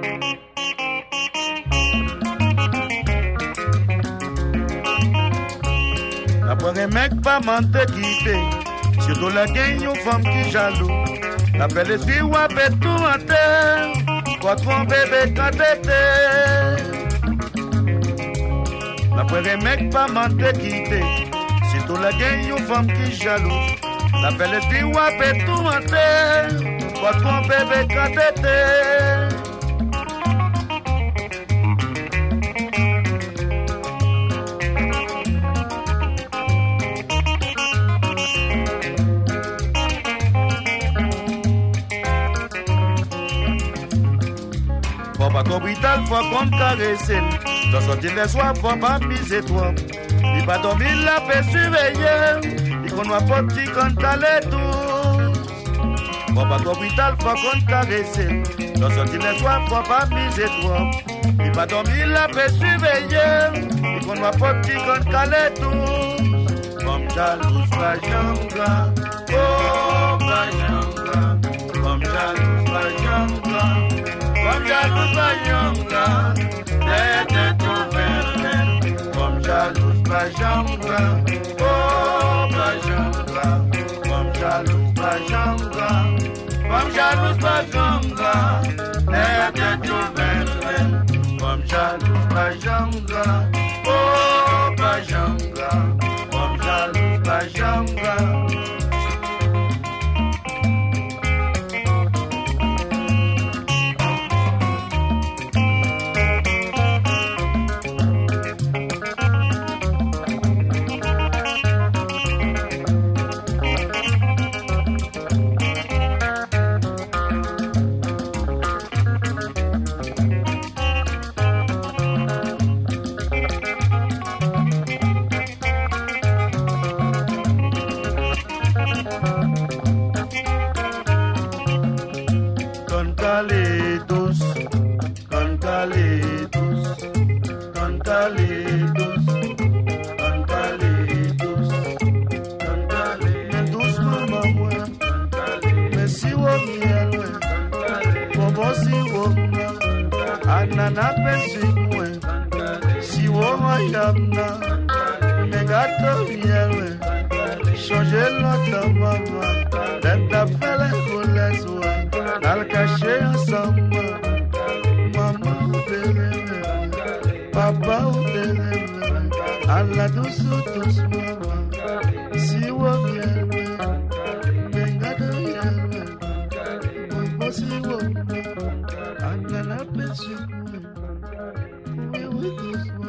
Après un mec pas menté quitter, surtout la gagne une femme qui jaloux. La belle esprit ou avec tout en terre, quoi ton bébé quand t'étais. Après un mec pas menté quitter, surtout la gagne une femme qui jaloux. La belle esprit ou avec tout en terre, quoi ton bébé quand t'étais. Faut pas qu'hôpital, faut qu'on te caresse. Dans sortir les soirs, faut pas miser toi. Il va dormir, la paix surveiller. Il qu'on va pas petit quand t'as les tous. Faut pas qu'hôpital, faut qu'on te caresse. Dans sortir les soirs, faut pas miser toi. Il va dormir, la paix surveiller. Il qu'on va pas petit quand t'as les tous. Comme jalouse, pas janga. Oh, pas janga. Comme jalouse, pas janga. Comme jalouse pas yonga, t'es tout vert. Comme jalouse pas yonga, oh pas yonga. Comme jalouse pas yonga, comme jalouse pas yonga, t'es tout vert. Comme jalouse pas yonga, oh pas yonga. Comme jalouse pas yonga. Anana pensi mwe, si wo mayamna, negato yewe, changer l'autre maman, d'être fele koleswa, al caché ensemble, maman ou teleme, papa ou teleme, alla douce tous maman, si wo yewe, negato yewe, maman si wo, anana pensi mwe. We